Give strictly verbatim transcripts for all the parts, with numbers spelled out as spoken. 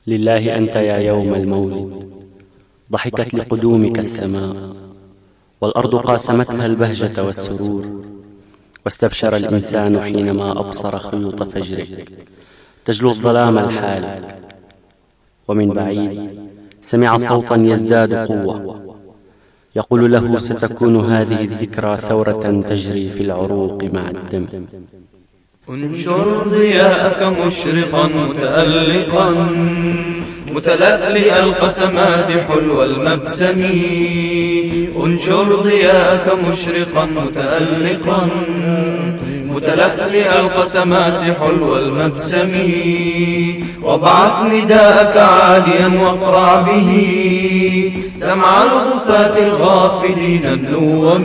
لله أنت يا يوم المولد، ضحكت لقدومك السماء، والأرض قاسمتها البهجة والسرور، واستبشر الإنسان حينما أبصر خيوط فجرك تجلو الظلام الحالك. ومن بعيد سمع صوتا يزداد قوة يقول له: ستكون هذه الذكرى ثورة تجري في العروق مع الدم. انشر ضياءك مشرقا متألقا متلألئ القسمات حلو المبسم. انشر ضياءك مشرقا متألقا متلألئ القسمات حلو المبسم. وابعث نداءك عاليا واقرع به سمع الغفاة الغافلين النوم.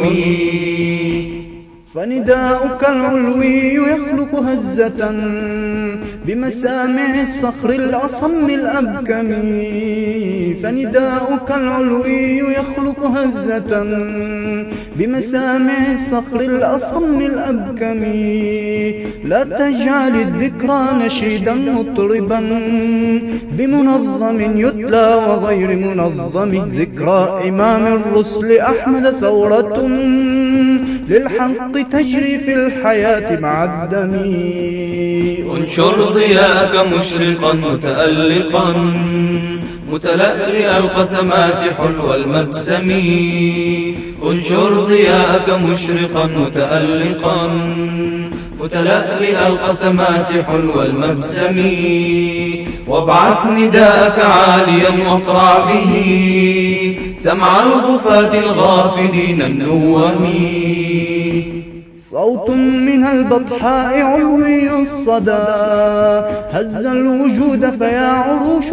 فنداؤك العلوي يخلق هزة بمسامع الصخر الأصم الأبكم. فنداؤك العلوي يخلق هزة بمسامع الصخر الأصم الأبكم. لا تجعل الذكرى نشيدا مطربا بمنظم يتلى وغير منظم. ذكرى إمام الرسل أحمد ثورة للحق تجري في الحياة مع الدم. انشر ضياءك مشرقا متألقا متلألئ القسمات حلو المبسم. انشر ضياءك مشرقا متألقا متلألئ القسمات حلو المبسم. وابعث نداءك عاليا واقرع به سمع الغفاة الغافلين النوم. صوت من البطحاء علوي الصدى هز الوجود فيا عروش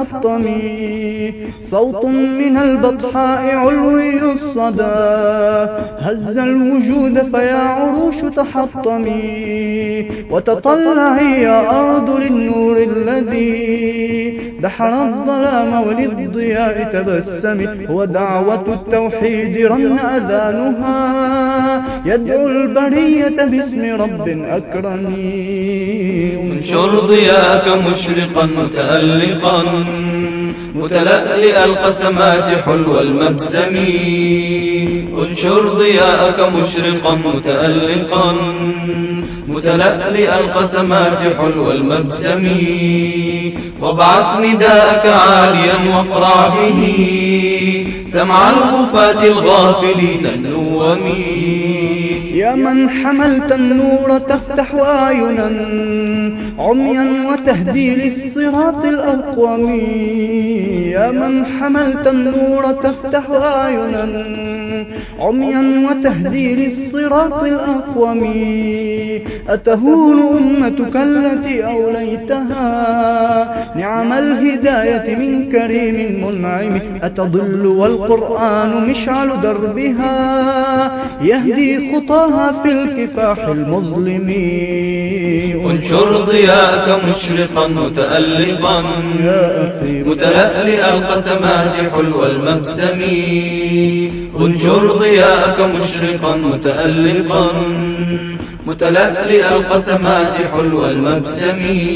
تحطمي. صوت من البطحاء علوي الصدى هز الوجود فيا عروش تحطمي. وتطلعي يا أرض للنور الذي دحر الظلام وللضياء تبسمي. هو دعوة التوحيد رن أذانها يدعو البرية باسم رب أكرم. انشر ضياءك مشرقا متألقا متلألئ القسمات حلو المبسم. انشر ضياءك مشرقا متألقا متلألئ القسمات حلو المبسم. وابعث نداءك عاليا واقرع به سمع الغفاة الغافلين النوم. يا من حملت النور تفتح أعينا عميا وتهدي للصراط الأقوم. يا من حملت النور تفتح أعينا عميا وتهدي للصراط الأقوم. أتهون أمتك التي أوليتها نعم الهداية من كريم منعم. أتضل والقرآن مشعل دربها يهدي خطاها في الكفاح المظلم. انشر ضياءك مشرقا متألقا متلألئ القسمات حلو المبسم. انشر ضياءك مشرقا متألقا متلألئ القسمات حلو المبسم.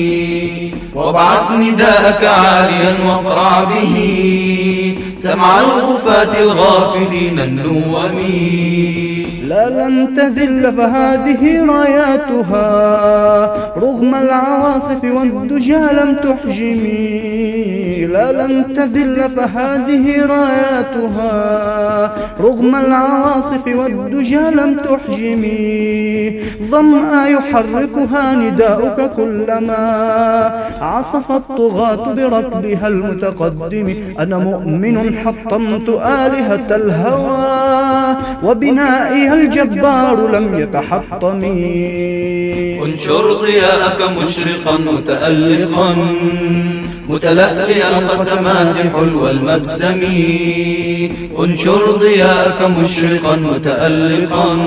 وابعث نداءك عاليا واقرع به سمع الغفاة الغافلين النوم. لا لن تذل فهذه راياتها رغم العواصف والدجى لم تحجمي. لا لن تذل فهذه راياتها رغم العواصف والدجى لم تحجمي. ظمأ يحركها نداؤك كلما عصف الطغاة بركبها المتقدم. أنا مؤمن حطمت آلهة الهوى وبنائها الجبار لم يتحطم. انشر ضياءك مشرقا متألقا متلألئ القسمات حلو المبسم. انشر ضياءك مشرقا متألقا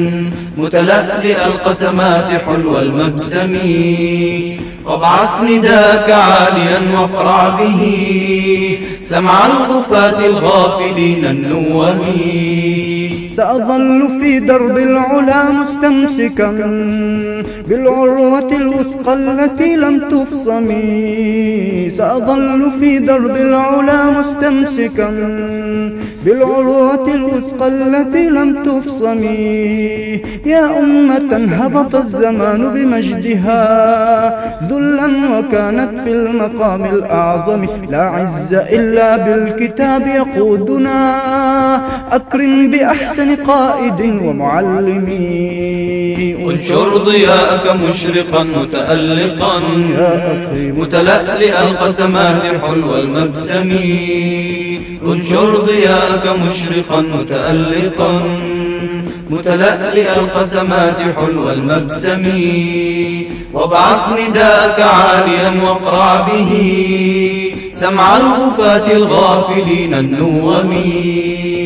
متلألئ القسمات حلو المبسم. وابعث نداءك عاليا واقرع به سمع الغفاة الغافلين النوم. سأظل في درب العلا مستمسكا بالعروة الوثقى التي لم تفصم. سأظل في درب العلا مستمسكا بالعروة الوثقى التي لم تفصم. يا أمة هبط الزمان بمجدها ذلا وكانت في المقام الأعظم. لا عز إلا بالكتاب يقودنا أكرم بأحسن قائد ومعلم. انشر ضياءك مشرقا متألقا متلألئ القسمات حلو المبسم. انشر ضياءك مشرقا متألقا متلألئ القسمات حلو المبسم. وابعث نداءك عاليا واقرع به سمع الغفاة الغافلين النوم.